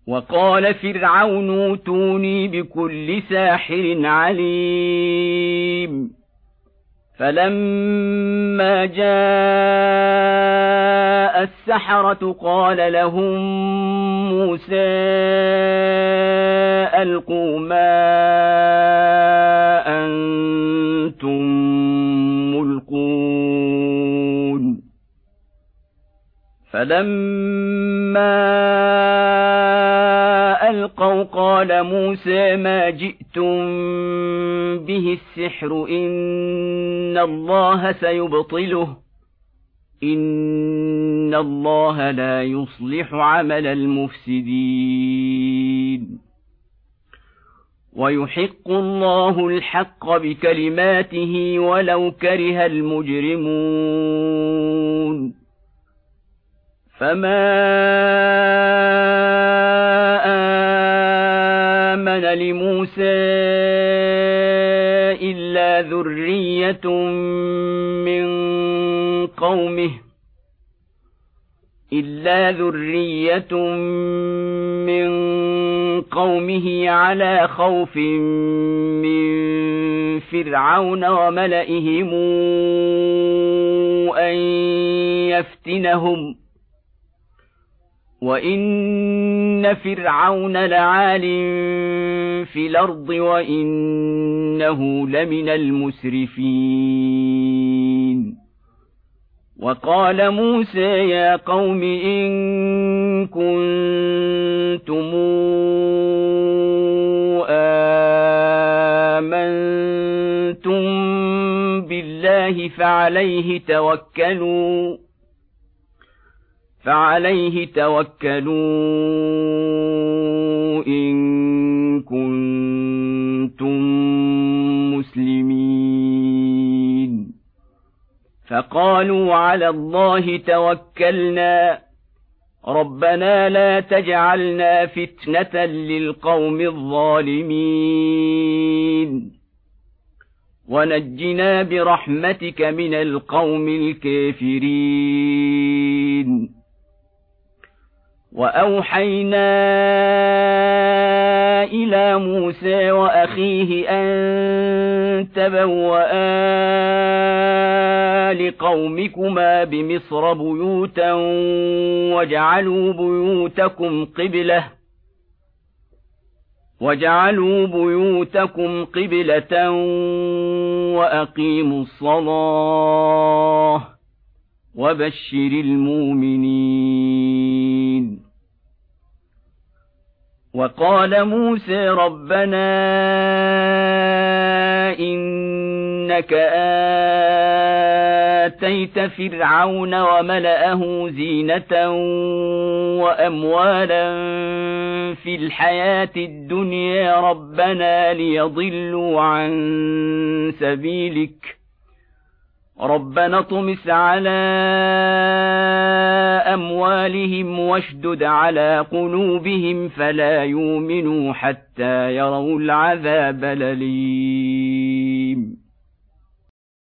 وقال فرعون اوتوني بكل ساحر عليم فلما جاء السحرة قال لهم موسى ألقوا ما أنتم ملقون فلما ألقوا قال موسى ما جئتم به السحر إن الله سيبطله إن الله لا يصلح عمل المفسدين ويحق الله الحق بكلماته ولو كره المجرمون فما آمن لموسى إلا ذرية من قومه على خوف من فرعون وملئهم أن يفتنهم وإن فرعون لعال في الأرض وإنه لمن المسرفين وقال موسى يا قوم إن كنتم آمنتم بالله فعليه توكلوا إن كنتم مسلمين فقالوا على الله توكلنا ربنا لا تجعلنا فتنة للقوم الظالمين ونجنا برحمتك من القوم الكافرين وأوحينا إلى موسى وأخيه أن تبوأ لقومكما بمصر بيوتا وجعلوا بيوتكم قبلة وأقيموا الصلاة وبشر المؤمنين وقال موسى ربنا إنك آتيت فرعون وملأه زينة وأموالا في الحياة الدنيا ربنا ليضلوا عن سبيلك ربنا اطمس على أموالهم واشدد على قلوبهم فلا يؤمنوا حتى يروا العذاب الأليم